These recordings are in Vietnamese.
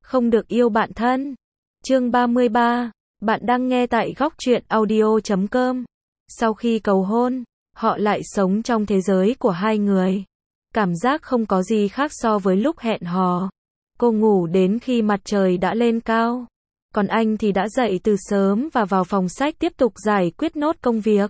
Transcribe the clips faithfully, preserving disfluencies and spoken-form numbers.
Không được yêu bạn thân. Chương ba mươi ba. Bạn đang nghe tại góc truyện audio chấm com. Sau khi cầu hôn, họ lại sống trong thế giới của hai người. Cảm giác không có gì khác so với lúc hẹn hò. Cô ngủ đến khi mặt trời đã lên cao. Còn anh thì đã dậy từ sớm và vào phòng sách tiếp tục giải quyết nốt công việc.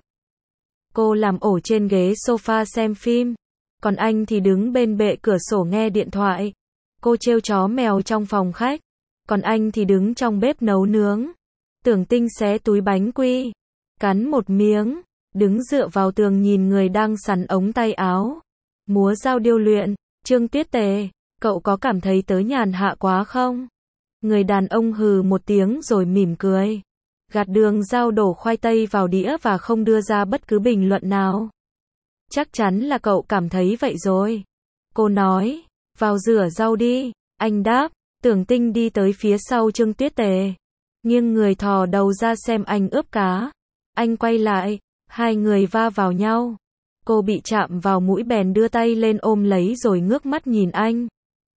Cô làm ổ trên ghế sofa xem phim. Còn anh thì đứng bên bệ cửa sổ nghe điện thoại. Cô trêu chó mèo trong phòng khách. Còn anh thì đứng trong bếp nấu nướng. Tưởng Tinh xé túi bánh quy. Cắn một miếng. Đứng dựa vào tường nhìn người đang sắn ống tay áo. Múa dao điêu luyện. Trương Tuyết Tề, cậu có cảm thấy tớ nhàn hạ quá không? Người đàn ông hừ một tiếng rồi mỉm cười. Gạt đường dao đổ khoai tây vào đĩa và không đưa ra bất cứ bình luận nào. Chắc chắn là cậu cảm thấy vậy rồi. Cô nói, vào rửa rau đi. Anh đáp, Tưởng Tinh đi tới phía sau Trương Tuyết Tề. Nghiêng người thò đầu ra xem anh ướp cá. Anh quay lại, hai người va vào nhau. Cô bị chạm vào mũi bèn đưa tay lên ôm lấy rồi ngước mắt nhìn anh.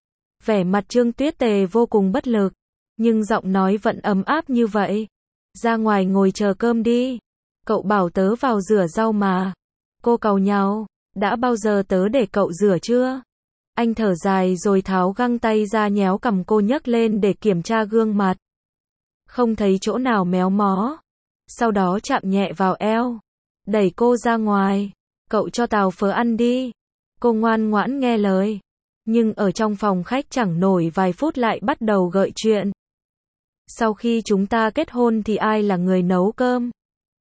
Vẻ mặt Trương Tuyết Tề vô cùng bất lực, nhưng giọng nói vẫn ấm áp như vậy. Ra ngoài ngồi chờ cơm đi. Cậu bảo tớ vào rửa rau mà. Cô càu nhàu, đã bao giờ tớ để cậu rửa chưa? Anh thở dài rồi tháo găng tay ra nhéo cằm cô nhấc lên để kiểm tra gương mặt. Không thấy chỗ nào méo mó. Sau đó chạm nhẹ vào eo. Đẩy cô ra ngoài. Cậu cho tàu phớ ăn đi. Cô ngoan ngoãn nghe lời. Nhưng ở trong phòng khách chẳng nổi vài phút lại bắt đầu gợi chuyện. Sau khi chúng ta kết hôn thì ai là người nấu cơm?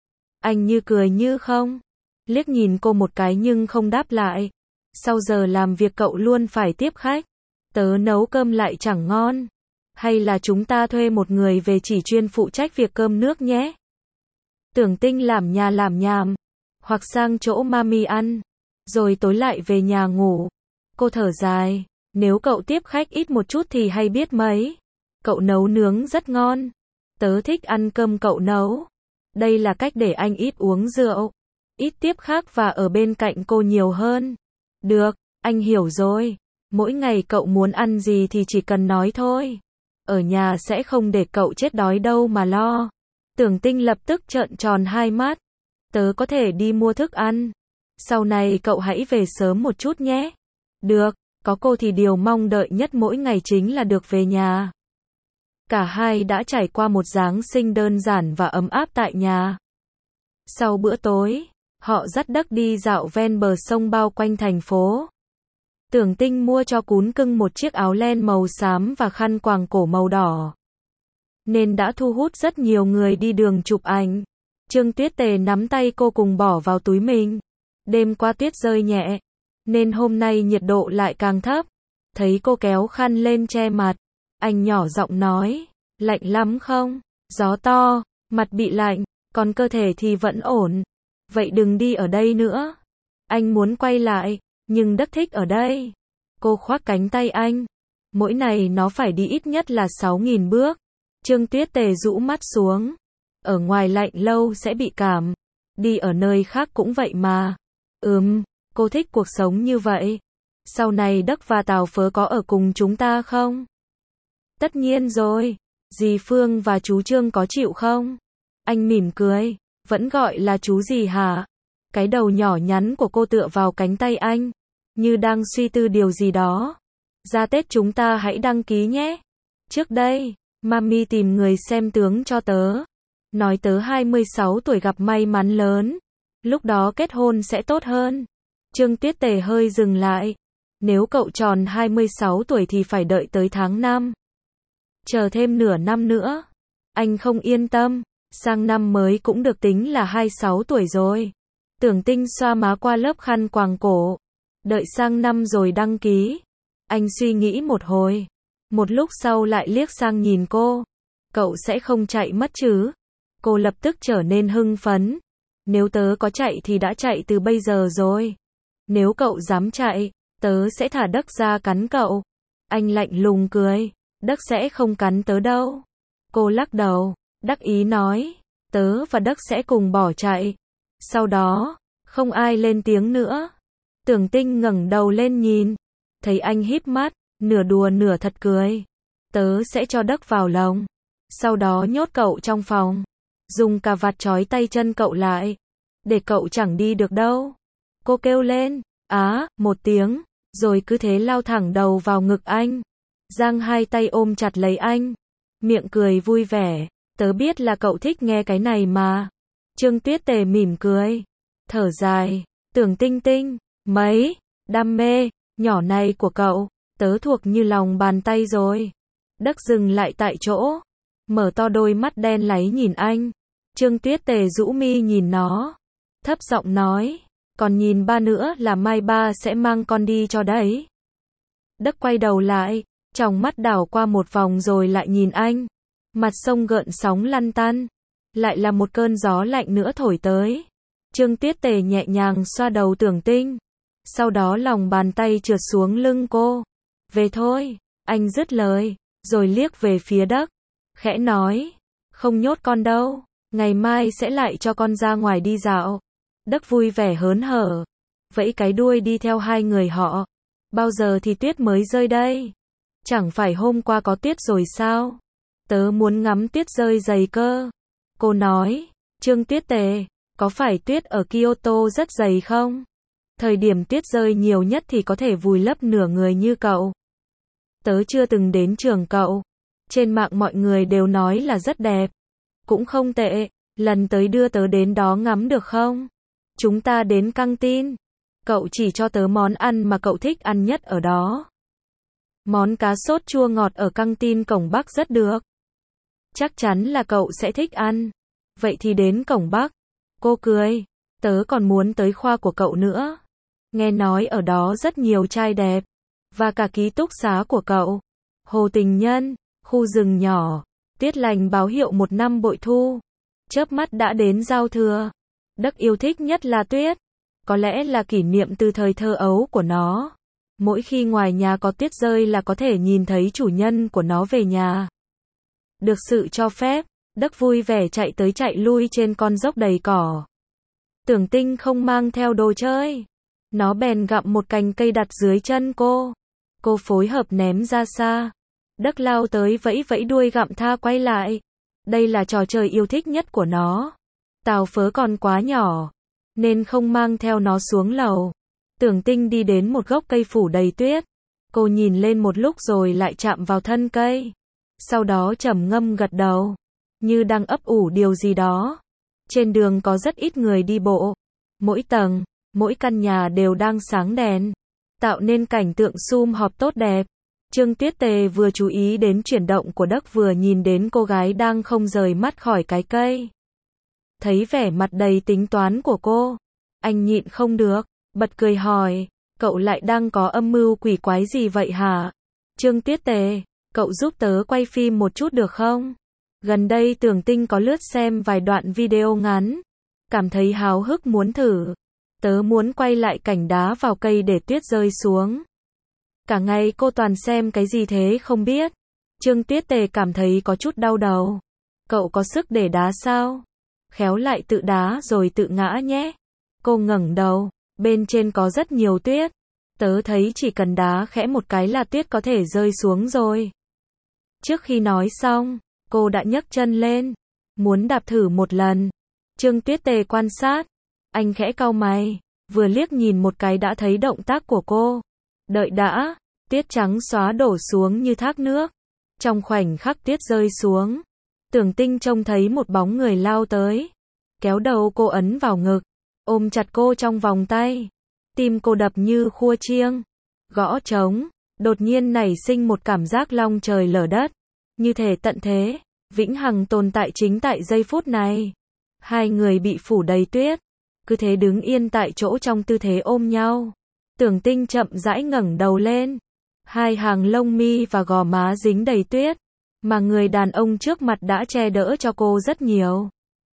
Anh như cười như không. Liếc nhìn cô một cái nhưng không đáp lại. Sau giờ làm việc cậu luôn phải tiếp khách. Tớ nấu cơm lại chẳng ngon. Hay là chúng ta thuê một người về chỉ chuyên phụ trách việc cơm nước nhé? Tưởng Tinh làm nhà làm nhảm. Hoặc sang chỗ mami ăn. Rồi tối lại về nhà ngủ. Cô thở dài. Nếu cậu tiếp khách ít một chút thì hay biết mấy. Cậu nấu nướng rất ngon. Tớ thích ăn cơm cậu nấu. Đây là cách để anh ít uống rượu. Ít tiếp khách và ở bên cạnh cô nhiều hơn. Được, anh hiểu rồi. Mỗi ngày cậu muốn ăn gì thì chỉ cần nói thôi. Ở nhà sẽ không để cậu chết đói đâu mà lo. Tưởng Tinh lập tức trợn tròn hai mắt. Tớ có thể đi mua thức ăn. Sau này cậu hãy về sớm một chút nhé. Được, có cô thì điều mong đợi nhất mỗi ngày chính là được về nhà. Cả hai đã trải qua một Giáng sinh đơn giản và ấm áp tại nhà. Sau bữa tối, họ dắt Đắc đi dạo ven bờ sông bao quanh thành phố. Tưởng Tinh mua cho cún cưng một chiếc áo len màu xám và khăn quàng cổ màu đỏ. Nên đã thu hút rất nhiều người đi đường chụp ảnh. Trương Tuyết Tề nắm tay cô cùng bỏ vào túi mình. Đêm qua tuyết rơi nhẹ, nên hôm nay nhiệt độ lại càng thấp. Thấy cô kéo khăn lên che mặt, anh nhỏ giọng nói, lạnh lắm không? Gió to, mặt bị lạnh, còn cơ thể thì vẫn ổn. Vậy đừng đi ở đây nữa. Anh muốn quay lại, nhưng Đắc thích ở đây. Cô khoác cánh tay anh. Mỗi ngày nó phải đi ít nhất là sáu nghìn bước. Trương Tuyết Tề rũ mắt xuống. Ở ngoài lạnh lâu sẽ bị cảm. Đi ở nơi khác cũng vậy mà. Ừm, cô thích cuộc sống như vậy. Sau này Đắc và Tào Phớ có ở cùng chúng ta không? Tất nhiên rồi. Dì Phương và chú Trương có chịu không? Anh mỉm cười. Vẫn gọi là chú gì hả? Cái đầu nhỏ nhắn của cô tựa vào cánh tay anh. Như đang suy tư điều gì đó. Ra Tết chúng ta hãy đăng ký nhé. Trước đây, mami tìm người xem tướng cho tớ. Nói tớ hai mươi sáu tuổi gặp may mắn lớn. Lúc đó kết hôn sẽ tốt hơn. Trương Tuyết Tề hơi dừng lại. Nếu cậu tròn hai mươi sáu tuổi thì phải đợi tới tháng năm. Chờ thêm nửa năm nữa. Anh không yên tâm. Sang năm mới cũng được tính là hai mươi sáu tuổi rồi. Tưởng Tinh xoa má qua lớp khăn quàng cổ. Đợi sang năm rồi đăng ký. Anh suy nghĩ một hồi. Một lúc sau lại liếc sang nhìn cô. Cậu sẽ không chạy mất chứ? Cô lập tức trở nên hưng phấn. Nếu tớ có chạy thì đã chạy từ bây giờ rồi. Nếu cậu dám chạy, tớ sẽ thả Đắc ra cắn cậu. Anh lạnh lùng cười. Đắc sẽ không cắn tớ đâu. Cô lắc đầu. Đắc ý nói. Tớ và Đắc sẽ cùng bỏ chạy. Sau đó, không ai lên tiếng nữa. Tưởng Tinh ngẩng đầu lên nhìn. Thấy anh híp mắt, nửa đùa nửa thật cười. tớ sẽ cho Đức vào lồng. Sau đó nhốt cậu trong phòng. Dùng cà vạt trói tay chân cậu lại. Để cậu chẳng đi được đâu. Cô kêu lên, á, một tiếng, rồi cứ thế lao thẳng đầu vào ngực anh. Giang hai tay ôm chặt lấy anh. Miệng cười vui vẻ, tớ biết là cậu thích nghe cái này mà. Trương Tuyết Tề mỉm cười, thở dài, Tưởng Tinh Tinh, mấy, đam mê, nhỏ này của cậu, tớ thuộc như lòng bàn tay rồi. Đức dừng lại tại chỗ, mở to đôi mắt đen láy nhìn anh. Trương Tuyết Tề rũ mi nhìn nó, thấp giọng nói, còn nhìn ba nữa là mai ba sẽ mang con đi cho đấy. Đức quay đầu lại, tròng mắt đảo qua một vòng rồi lại nhìn anh. Mặt sông gợn sóng lăn tăn, lại là một cơn gió lạnh nữa thổi tới. Trương Tuyết Tề nhẹ nhàng xoa đầu Tưởng Tinh, sau đó lòng bàn tay trượt xuống lưng cô. Về thôi, anh dứt lời, rồi liếc về phía Đức, khẽ nói, không nhốt con đâu, ngày mai sẽ lại cho con ra ngoài đi dạo. Đức vui vẻ hớn hở, vẫy cái đuôi đi theo hai người họ. Bao giờ thì tuyết mới rơi đây? Chẳng phải hôm qua có tuyết rồi sao? Tớ muốn ngắm tuyết rơi dày cơ. Cô nói, Trương Tuyết Tề, có phải tuyết ở Kyoto rất dày không? Thời điểm tuyết rơi nhiều nhất thì có thể vùi lấp nửa người như cậu. Tớ chưa từng đến trường cậu. Trên mạng mọi người đều nói là rất đẹp. Cũng không tệ, lần tới đưa tớ đến đó ngắm được không? Chúng ta đến căng tin. Cậu chỉ cho tớ món ăn mà cậu thích ăn nhất ở đó. Món cá sốt chua ngọt ở căng tin cổng Bắc rất được. Chắc chắn là cậu sẽ thích ăn. Vậy thì đến cổng Bắc. Cô cười. Tớ còn muốn tới khoa của cậu nữa. Nghe nói ở đó rất nhiều trai đẹp. Và cả ký túc xá của cậu. Hồ Tình Nhân, khu rừng nhỏ. Tuyết lành báo hiệu một năm bội thu. Chớp mắt đã đến giao thừa. Đức yêu thích nhất là tuyết. Có lẽ là kỷ niệm từ thời thơ ấu của nó. Mỗi khi ngoài nhà có tuyết rơi là có thể nhìn thấy chủ nhân của nó về nhà. Được sự cho phép, Đức vui vẻ chạy tới chạy lui trên con dốc đầy cỏ. Tưởng Tinh không mang theo đồ chơi. Nó bèn gặm một cành cây đặt dưới chân cô. Cô phối hợp ném ra xa. Đức lao tới vẫy vẫy đuôi gặm tha quay lại. Đây là trò chơi yêu thích nhất của nó. Tàu phớ còn quá nhỏ, nên không mang theo nó xuống lầu. Tưởng Tinh đi đến một gốc cây phủ đầy tuyết. Cô nhìn lên một lúc rồi lại chạm vào thân cây. Sau đó trầm ngâm gật đầu, như đang ấp ủ điều gì đó. Trên đường có rất ít người đi bộ. Mỗi tầng, mỗi căn nhà đều đang sáng đèn, tạo nên cảnh tượng sum họp tốt đẹp. Trương Tuyết Tề vừa chú ý đến chuyển động của Đức vừa nhìn đến cô gái đang không rời mắt khỏi cái cây. Thấy vẻ mặt đầy tính toán của cô, anh nhịn không được, bật cười hỏi, cậu lại đang có âm mưu quỷ quái gì vậy hả? Trương Tuyết Tề, cậu giúp tớ quay phim một chút được không? Gần đây Tưởng Tinh có lướt xem vài đoạn video ngắn, cảm thấy háo hức muốn thử. Tớ muốn quay lại cảnh đá vào cây để tuyết rơi xuống. Cả ngày cô toàn xem cái gì thế không biết. Trương Tuyết Tề cảm thấy có chút đau đầu. Cậu có sức để đá sao? Khéo lại tự đá rồi tự ngã nhé. Cô ngẩng đầu, bên trên có rất nhiều tuyết. Tớ thấy chỉ cần đá khẽ một cái là tuyết có thể rơi xuống rồi. Trước khi nói xong, cô đã nhấc chân lên, muốn đạp thử một lần. Trương Tuyết Tề quan sát, anh khẽ cau mày, vừa liếc nhìn một cái đã thấy động tác của cô. Đợi đã, tuyết trắng xóa đổ xuống như thác nước. Trong khoảnh khắc tuyết rơi xuống, Tưởng Tinh trông thấy một bóng người lao tới, kéo đầu cô ấn vào ngực, ôm chặt cô trong vòng tay. Tim cô đập như khua chiêng, gõ trống, đột nhiên nảy sinh một cảm giác long trời lở đất, như thể tận thế, vĩnh hằng tồn tại chính tại giây phút này. Hai người bị phủ đầy tuyết, cứ thế đứng yên tại chỗ trong tư thế ôm nhau. Tưởng Tinh chậm rãi ngẩng đầu lên, hai hàng lông mi và gò má dính đầy tuyết, mà người đàn ông trước mặt đã che đỡ cho cô rất nhiều.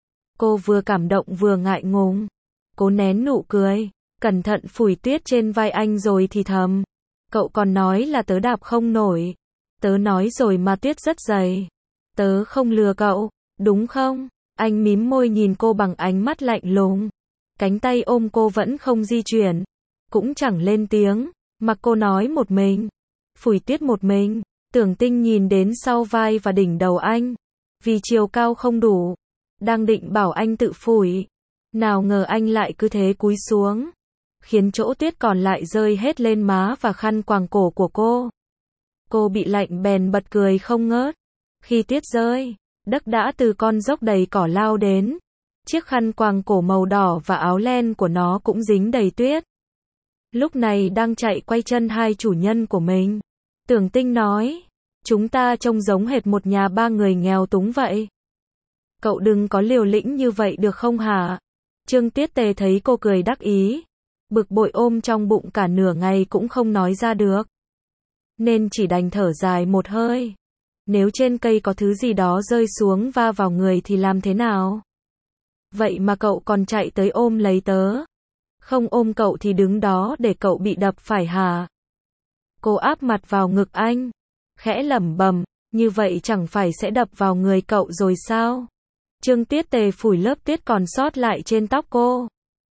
Cô vừa cảm động vừa ngại ngùng, cố nén nụ cười, cẩn thận phủi tuyết trên vai anh rồi thì thầm, cậu còn nói là tớ đạp không nổi. Tớ nói rồi mà tuyết rất dày. Tớ không lừa cậu, đúng không? Anh mím môi nhìn cô bằng ánh mắt lạnh lùng. Cánh tay ôm cô vẫn không di chuyển, cũng chẳng lên tiếng, mặc cô nói một mình, phủi tuyết một mình. Tưởng Tinh nhìn đến sau vai và đỉnh đầu anh. Vì chiều cao không đủ. Đang định bảo anh tự phủi. Nào ngờ anh lại cứ thế cúi xuống. Khiến chỗ tuyết còn lại rơi hết lên má và khăn quàng cổ của cô. Cô bị lạnh bèn bật cười không ngớt. Khi tuyết rơi, Đấc đã từ con dốc đầy cỏ lao đến. Chiếc khăn quàng cổ màu đỏ và áo len của nó cũng dính đầy tuyết. Lúc này đang chạy quay chân hai chủ nhân của mình. Tưởng Tinh nói, chúng ta trông giống hệt một nhà ba người nghèo túng vậy. Cậu đừng có liều lĩnh như vậy được không hả? Trương Tuyết Tề thấy cô cười đắc ý. Bực bội ôm trong bụng cả nửa ngày cũng không nói ra được. Nên chỉ đành thở dài một hơi. Nếu trên cây có thứ gì đó rơi xuống va vào người thì làm thế nào? Vậy mà cậu còn chạy tới ôm lấy tớ. Không ôm cậu thì đứng đó để cậu bị đập phải hả? Cô áp mặt vào ngực anh. Khẽ lẩm bẩm, như vậy chẳng phải sẽ đập vào người cậu rồi sao? Trương Tuyết Tề phủi lớp tuyết còn sót lại trên tóc cô.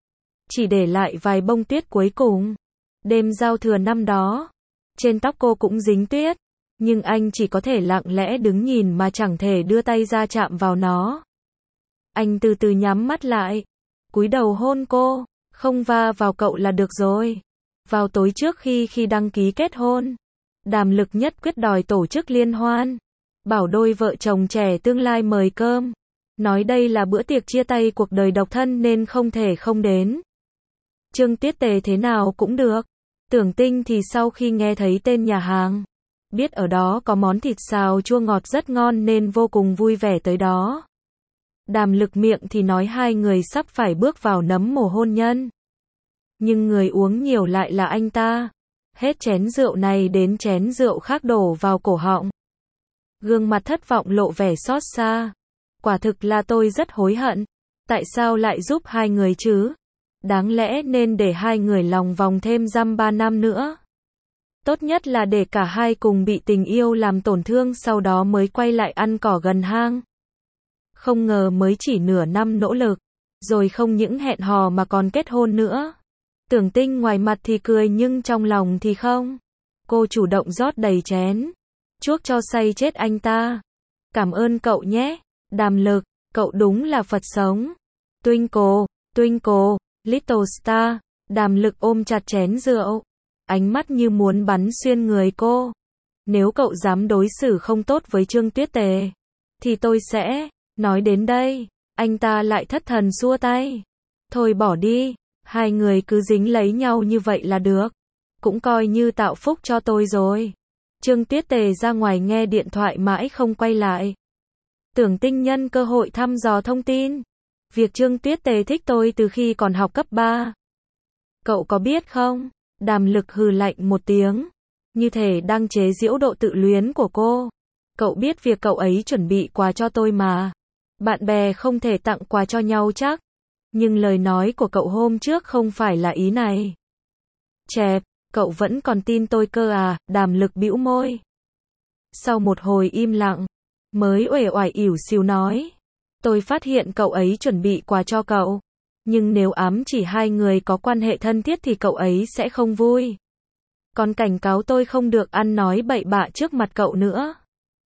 Chỉ để lại vài bông tuyết cuối cùng. Đêm giao thừa năm đó, trên tóc cô cũng dính tuyết. Nhưng anh chỉ có thể lặng lẽ đứng nhìn mà chẳng thể đưa tay ra chạm vào nó. Anh từ từ nhắm mắt lại. Cúi đầu hôn cô. Không va vào cậu là được rồi. Vào tối trước khi khi đăng ký kết hôn, Đàm Lực nhất quyết đòi tổ chức liên hoan. Bảo đôi vợ chồng trẻ tương lai mời cơm. Nói đây là bữa tiệc chia tay cuộc đời độc thân nên không thể không đến. Trương Tuyết Tề thế nào cũng được. Tưởng Tinh thì sau khi nghe thấy tên nhà hàng, biết ở đó có món thịt xào chua ngọt rất ngon nên vô cùng vui vẻ tới đó. Đàm Lực miệng thì nói hai người sắp phải bước vào nấm mồ hôn nhân. Nhưng người uống nhiều lại là anh ta. Hết chén rượu này đến chén rượu khác đổ vào cổ họng. Gương mặt thất vọng lộ vẻ xót xa. Quả thực là tôi rất hối hận. Tại sao lại giúp hai người chứ? Đáng lẽ nên để hai người lòng vòng thêm dăm ba năm nữa. Tốt nhất là để cả hai cùng bị tình yêu làm tổn thương sau đó mới quay lại ăn cỏ gần hang. Không ngờ mới chỉ nửa năm nỗ lực, rồi không những hẹn hò mà còn kết hôn nữa. Tưởng Tinh ngoài mặt thì cười nhưng trong lòng thì không. Cô chủ động rót đầy chén, chuốc cho say chết anh ta. Cảm ơn cậu nhé, Đàm Lực, cậu đúng là Phật sống. Twinkle, twinkle, little star, Đàm Lực ôm chặt chén rượu. Ánh mắt như muốn bắn xuyên người cô. Nếu cậu dám đối xử không tốt với Trương Tuyết Tề, thì tôi sẽ... Nói đến đây, anh ta lại thất thần xua tay. Thôi bỏ đi, hai người cứ dính lấy nhau như vậy là được. Cũng coi như tạo phúc cho tôi rồi. Trương Tuyết Tề ra ngoài nghe điện thoại mãi không quay lại. Tưởng Tinh nhân cơ hội thăm dò thông tin. Việc Trương Tuyết Tề thích tôi từ khi còn học cấp ba. Cậu có biết không? Đàm Lực hừ lạnh một tiếng. Như thể đang chế giễu độ tự luyến của cô. Cậu biết việc cậu ấy chuẩn bị quà cho tôi mà. Bạn bè không thể tặng quà cho nhau chắc. Nhưng lời nói của cậu hôm trước không phải là ý này. Chẹp, cậu vẫn còn tin tôi cơ à? Đàm Lực bĩu môi. Sau một hồi im lặng, mới uể oải ỉu xìu nói. Tôi phát hiện cậu ấy chuẩn bị quà cho cậu. Nhưng nếu ám chỉ hai người có quan hệ thân thiết thì cậu ấy sẽ không vui. Còn cảnh cáo tôi không được ăn nói bậy bạ trước mặt cậu nữa.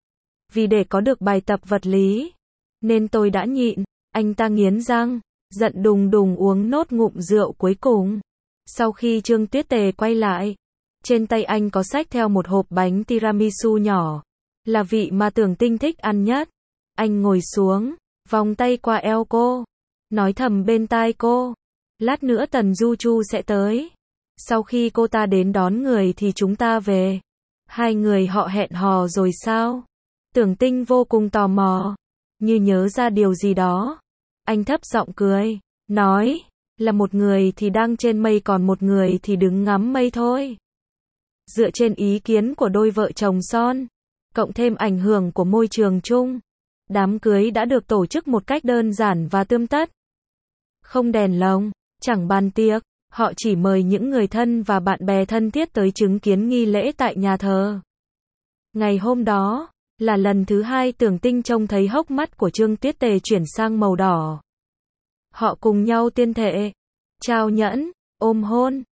Vì để có được bài tập vật lý, nên tôi đã nhịn. Anh ta nghiến răng, giận đùng đùng uống nốt ngụm rượu cuối cùng. Sau khi Trương Tuyết Tề quay lại, trên tay anh có xách theo một hộp bánh tiramisu nhỏ, là vị mà Tưởng Tinh thích ăn nhất. Anh ngồi xuống, vòng tay qua eo cô, nói thầm bên tai cô. Lát nữa Tần Du Chu sẽ tới. Sau khi cô ta đến đón người thì chúng ta về. Hai người họ hẹn hò rồi sao? Tưởng Tinh vô cùng tò mò. Như nhớ ra điều gì đó. Anh thấp giọng cười, nói, là một người thì đang trên mây còn một người thì đứng ngắm mây thôi. Dựa trên ý kiến của đôi vợ chồng son, cộng thêm ảnh hưởng của môi trường chung, đám cưới đã được tổ chức một cách đơn giản và tươm tất. Không đèn lồng, chẳng bàn tiệc, họ chỉ mời những người thân và bạn bè thân thiết tới chứng kiến nghi lễ tại nhà thờ. Ngày hôm đó, là lần thứ hai Tưởng Tinh trông thấy hốc mắt của Trương Tuyết Tề chuyển sang màu đỏ. Họ cùng nhau tuyên thệ, trao nhẫn, ôm hôn,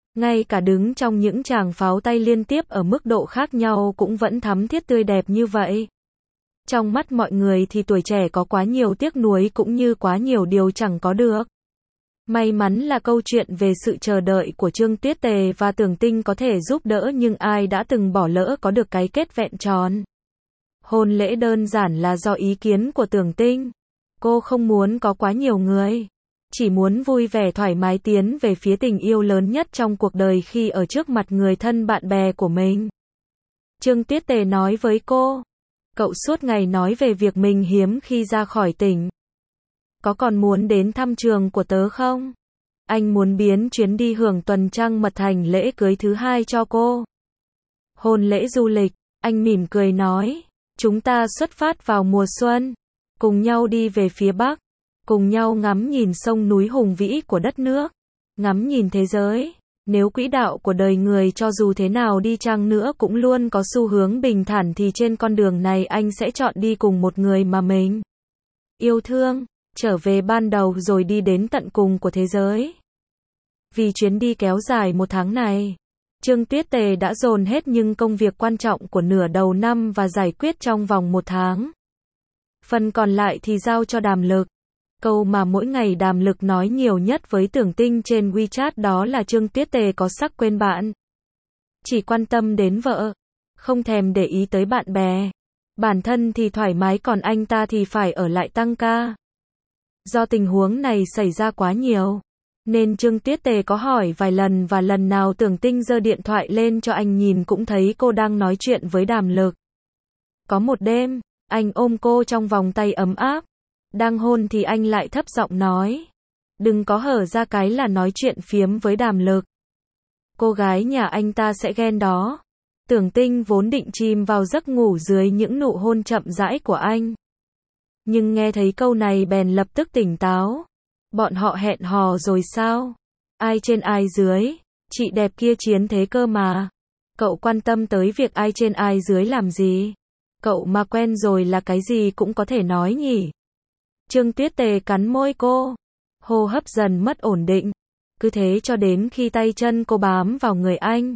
Ngay cả đứng trong những tràng pháo tay liên tiếp ở mức độ khác nhau cũng vẫn thắm thiết tươi đẹp như vậy. Trong mắt mọi người thì tuổi trẻ có quá nhiều tiếc nuối cũng như quá nhiều điều chẳng có được. May mắn là câu chuyện về sự chờ đợi của Trương Tuyết Tề và Tưởng Tinh có thể giúp đỡ, nhưng ai đã từng bỏ lỡ có được cái kết vẹn tròn. Hôn lễ đơn giản là do ý kiến của Tưởng Tinh. Cô không muốn có quá nhiều người. Chỉ muốn vui vẻ thoải mái tiến về phía tình yêu lớn nhất trong cuộc đời khi ở trước mặt người thân bạn bè của mình. Trương Tuyết Tề nói với cô. Cậu suốt ngày nói về việc mình hiếm khi ra khỏi tỉnh. Có còn muốn đến thăm trường của tớ không? Anh muốn biến chuyến đi hưởng tuần trăng mật thành lễ cưới thứ hai cho cô. Hôn lễ du lịch, anh mỉm cười nói. Chúng ta xuất phát vào mùa xuân. Cùng nhau đi về phía Bắc. Cùng nhau ngắm nhìn sông núi hùng vĩ của đất nước. Ngắm nhìn thế giới. Nếu quỹ đạo của đời người cho dù thế nào đi chăng nữa cũng luôn có xu hướng bình thản, thì trên con đường này anh sẽ chọn đi cùng một người mà mình yêu thương. Trở về ban đầu rồi đi đến tận cùng của thế giới. Vì chuyến đi kéo dài một tháng này, Trương Tuyết Tề đã dồn hết những công việc quan trọng của nửa đầu năm và giải quyết trong vòng một tháng. Phần còn lại thì giao cho Đàm Lực. Câu mà mỗi ngày Đàm Lực nói nhiều nhất với Tưởng Tinh trên WeChat đó là Trương Tuyết Tề có sắc quên bạn. Chỉ quan tâm đến vợ, không thèm để ý tới bạn bè. Bản thân thì thoải mái còn anh ta thì phải ở lại tăng ca. Do tình huống này xảy ra quá nhiều, nên Trương Tuyết Tề có hỏi vài lần và lần nào Tưởng Tinh giơ điện thoại lên cho anh nhìn cũng thấy cô đang nói chuyện với Đàm Lực. Có một đêm, anh ôm cô trong vòng tay ấm áp. Đang hôn thì anh lại thấp giọng nói. Đừng có hở ra cái là nói chuyện phiếm với Đàm Lực. Cô gái nhà anh ta sẽ ghen đó. Tưởng Tinh vốn định chìm vào giấc ngủ dưới những nụ hôn chậm rãi của anh. Nhưng nghe thấy câu này bèn lập tức tỉnh táo. Bọn họ hẹn hò rồi sao? Ai trên ai dưới? Chị đẹp kia chiến thế cơ mà. Cậu quan tâm tới việc ai trên ai dưới làm gì? Cậu mà quen rồi là cái gì cũng có thể nói nhỉ? Trương Tuyết Tề cắn môi cô. Hô hấp dần mất ổn định. Cứ thế cho đến khi tay chân cô bám vào người anh.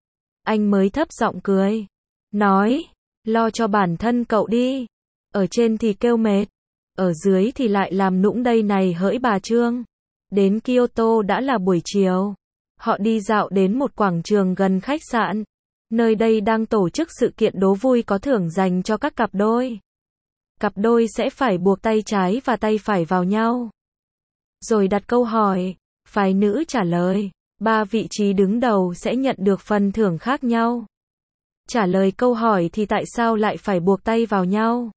Anh mới thấp giọng cười. Nói, lo cho bản thân cậu đi. Ở trên thì kêu mệt. Ở dưới thì lại làm nũng đây này hỡi bà Trương. Đến Kyoto đã là buổi chiều. Họ đi dạo đến một quảng trường gần khách sạn. Nơi đây đang tổ chức sự kiện đố vui có thưởng dành cho các cặp đôi. Cặp đôi sẽ phải buộc tay trái và tay phải vào nhau. Rồi đặt câu hỏi. Phái nữ trả lời. Ba vị trí đứng đầu sẽ nhận được phần thưởng khác nhau. Trả lời câu hỏi thì tại sao lại phải buộc tay vào nhau?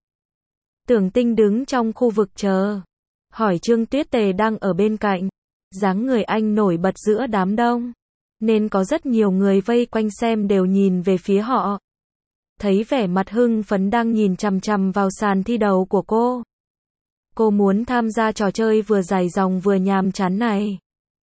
Tưởng Tinh đứng trong khu vực chờ. Hỏi Trương Tuyết Tề đang ở bên cạnh. Dáng người anh nổi bật giữa đám đông. Nên có rất nhiều người vây quanh xem đều nhìn về phía họ. Thấy vẻ mặt hưng phấn đang nhìn chằm chằm vào sàn thi đấu của cô. Cô muốn tham gia trò chơi vừa dài dòng vừa nhàm chán này.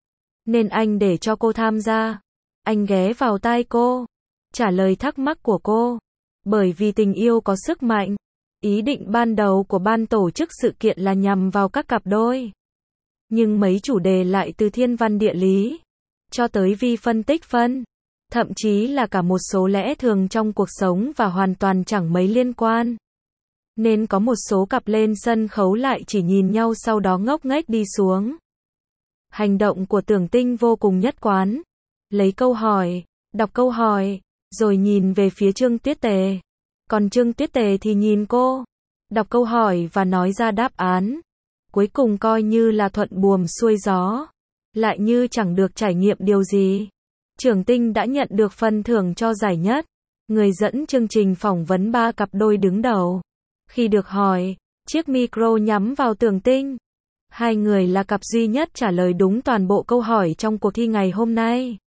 Nên anh để cho cô tham gia. Anh ghé vào tai cô. Trả lời thắc mắc của cô. Bởi vì tình yêu có sức mạnh. Ý định ban đầu của ban tổ chức sự kiện là nhằm vào các cặp đôi. Nhưng mấy chủ đề lại từ thiên văn địa lý. Cho tới vi phân tích phân. Thậm chí là cả một số lẽ thường trong cuộc sống và hoàn toàn chẳng mấy liên quan. Nên có một số cặp lên sân khấu lại chỉ nhìn nhau sau đó ngốc nghếch đi xuống. Hành động của Tưởng Tinh vô cùng nhất quán. Lấy câu hỏi, đọc câu hỏi, rồi nhìn về phía Trương Tuyết Tề. Còn Trương Tuyết Tề thì nhìn cô, đọc câu hỏi và nói ra đáp án. Cuối cùng coi như là thuận buồm xuôi gió. Lại như chẳng được trải nghiệm điều gì. Tưởng Tinh đã nhận được phần thưởng cho giải nhất. Người dẫn chương trình phỏng vấn ba cặp đôi đứng đầu. Khi được hỏi, chiếc micro nhắm vào Tưởng Tinh. Hai người là cặp duy nhất trả lời đúng toàn bộ câu hỏi trong cuộc thi ngày hôm nay.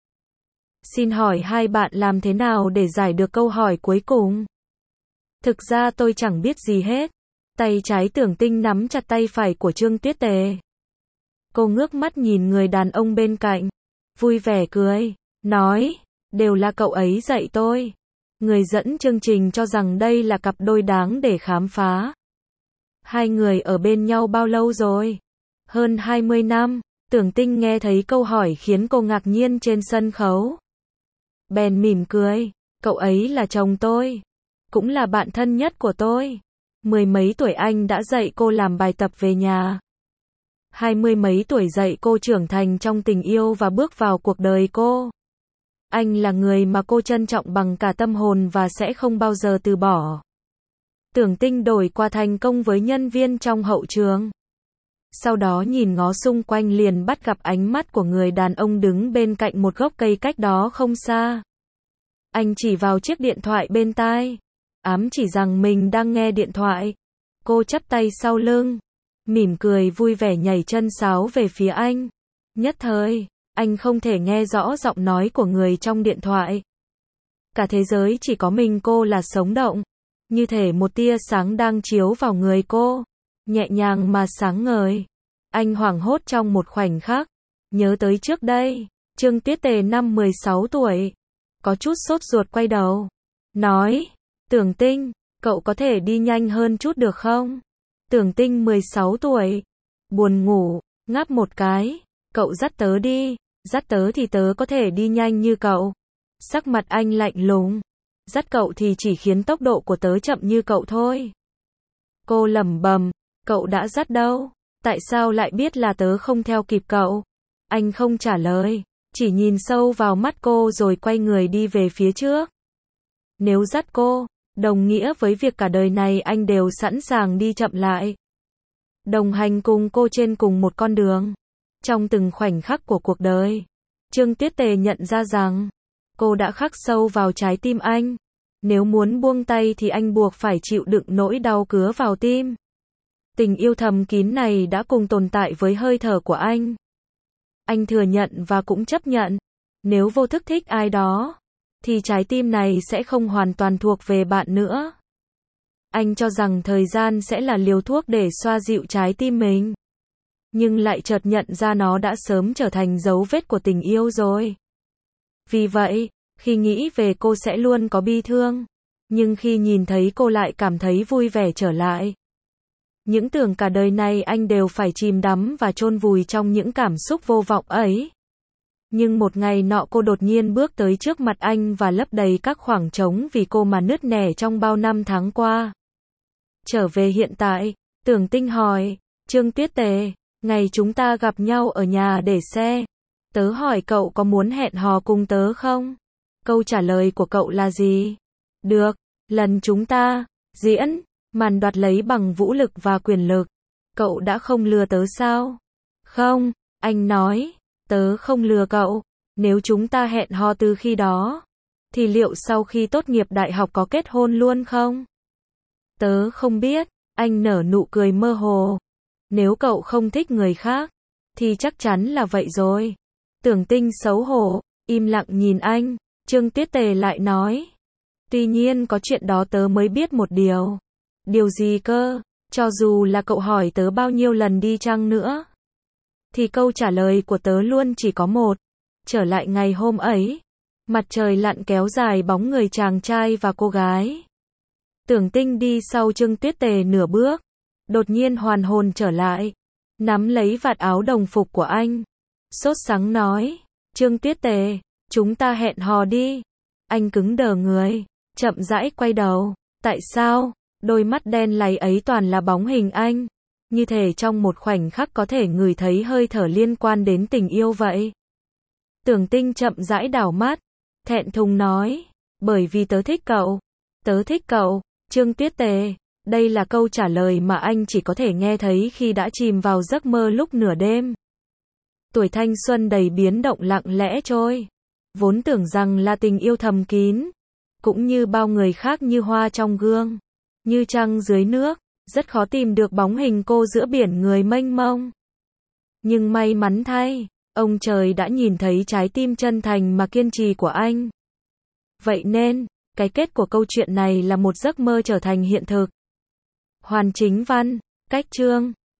Xin hỏi hai bạn làm thế nào để giải được câu hỏi cuối cùng? Thực ra tôi chẳng biết gì hết. Tay trái Tưởng Tinh nắm chặt tay phải của Trương Tuyết Tề. Cô ngước mắt nhìn người đàn ông bên cạnh. Vui vẻ cười. Nói, đều là cậu ấy dạy tôi. Người dẫn chương trình cho rằng đây là cặp đôi đáng để khám phá. Hai người ở bên nhau bao lâu rồi? Hơn hai mươi năm. Tưởng Tinh nghe thấy câu hỏi khiến cô ngạc nhiên trên sân khấu. Bèn mỉm cười, cậu ấy là chồng tôi, cũng là bạn thân nhất của tôi. Mười mấy tuổi anh đã dạy cô làm bài tập về nhà. Hai mươi mấy tuổi dạy cô trưởng thành trong tình yêu và bước vào cuộc đời cô. Anh là người mà cô trân trọng bằng cả tâm hồn và sẽ không bao giờ từ bỏ. Tưởng Tinh đổi qua thành công với nhân viên trong hậu trường. Sau đó nhìn ngó xung quanh liền bắt gặp ánh mắt của người đàn ông đứng bên cạnh một gốc cây cách đó không xa. Anh chỉ vào chiếc điện thoại bên tai, ám chỉ rằng mình đang nghe điện thoại. Cô chắp tay sau lưng, mỉm cười vui vẻ nhảy chân sáo về phía anh. Nhất thời, anh không thể nghe rõ giọng nói của người trong điện thoại. Cả thế giới chỉ có mình cô là sống động, như thể một tia sáng đang chiếu vào người cô, nhẹ nhàng mà sáng ngời. Anh hoảng hốt trong một khoảnh khắc, nhớ tới trước đây, Trương Tuyết Tề năm mười sáu tuổi, có chút sốt ruột quay đầu, nói, Tưởng Tinh, cậu có thể đi nhanh hơn chút được không? Tưởng Tinh mười sáu tuổi, buồn ngủ, ngáp một cái, cậu dắt tớ đi, dắt tớ thì tớ có thể đi nhanh như cậu. Sắc mặt anh lạnh lùng, dắt cậu thì chỉ khiến tốc độ của tớ chậm như cậu thôi. Cô lẩm bẩm, cậu đã dắt đâu? Tại sao lại biết là tớ không theo kịp cậu? Anh không trả lời, chỉ nhìn sâu vào mắt cô rồi quay người đi về phía trước. Nếu dắt cô, đồng nghĩa với việc cả đời này anh đều sẵn sàng đi chậm lại. Đồng hành cùng cô trên cùng một con đường. Trong từng khoảnh khắc của cuộc đời, Trương Tuyết Tề nhận ra rằng, cô đã khắc sâu vào trái tim anh. Nếu muốn buông tay thì anh buộc phải chịu đựng nỗi đau cứa vào tim. Tình yêu thầm kín này đã cùng tồn tại với hơi thở của anh. Anh thừa nhận và cũng chấp nhận, nếu vô thức thích ai đó, thì trái tim này sẽ không hoàn toàn thuộc về bạn nữa. Anh cho rằng thời gian sẽ là liều thuốc để xoa dịu trái tim mình. Nhưng lại chợt nhận ra nó đã sớm trở thành dấu vết của tình yêu rồi. Vì vậy, khi nghĩ về cô sẽ luôn có bi thương. Nhưng khi nhìn thấy cô lại cảm thấy vui vẻ trở lại. Những tưởng cả đời này anh đều phải chìm đắm và chôn vùi trong những cảm xúc vô vọng ấy. Nhưng một ngày nọ cô đột nhiên bước tới trước mặt anh và lấp đầy các khoảng trống vì cô mà nứt nẻ trong bao năm tháng qua. Trở về hiện tại, Tưởng Tinh hỏi, Trương Tuyết Tề, ngày chúng ta gặp nhau ở nhà để xe, tớ hỏi cậu có muốn hẹn hò cùng tớ không? Câu trả lời của cậu là gì? Được, lần chúng ta diễn màn đoạt lấy bằng vũ lực và quyền lực, cậu đã không lừa tớ sao? Không, anh nói, tớ không lừa cậu. Nếu chúng ta hẹn hò từ khi đó, thì liệu sau khi tốt nghiệp đại học có kết hôn luôn không? Tớ không biết, anh nở nụ cười mơ hồ. Nếu cậu không thích người khác, thì chắc chắn là vậy rồi. Tưởng Tinh xấu hổ, im lặng nhìn anh. Trương Tuyết Tề lại nói, tuy nhiên có chuyện đó tớ mới biết một điều. Điều gì cơ? Cho dù là cậu hỏi tớ bao nhiêu lần đi chăng nữa, thì câu trả lời của tớ luôn chỉ có một. Trở lại ngày hôm ấy, mặt trời lặn kéo dài bóng người chàng trai và cô gái. Tưởng Tinh đi sau Trương Tuyết Tề nửa bước, đột nhiên hoàn hồn trở lại, nắm lấy vạt áo đồng phục của anh, sốt sắng nói, Trương Tuyết Tề, chúng ta hẹn hò đi. Anh cứng đờ người, chậm rãi quay đầu, tại sao? Đôi mắt đen láy ấy toàn là bóng hình anh, như thể trong một khoảnh khắc có thể ngửi thấy hơi thở liên quan đến tình yêu vậy. Tưởng Tinh chậm rãi đảo mắt, thẹn thùng nói, bởi vì tớ thích cậu. Tớ thích cậu, Trương Tuyết Tề. Đây là câu trả lời mà anh chỉ có thể nghe thấy khi đã chìm vào giấc mơ lúc nửa đêm. Tuổi thanh xuân đầy biến động lặng lẽ trôi. Vốn tưởng rằng là tình yêu thầm kín, cũng như bao người khác như hoa trong gương, như trăng dưới nước, rất khó tìm được bóng hình cô giữa biển người mênh mông. Nhưng may mắn thay, ông trời đã nhìn thấy trái tim chân thành mà kiên trì của anh. Vậy nên, cái kết của câu chuyện này là một giấc mơ trở thành hiện thực. Hoàn Chính Văn, Cách Chương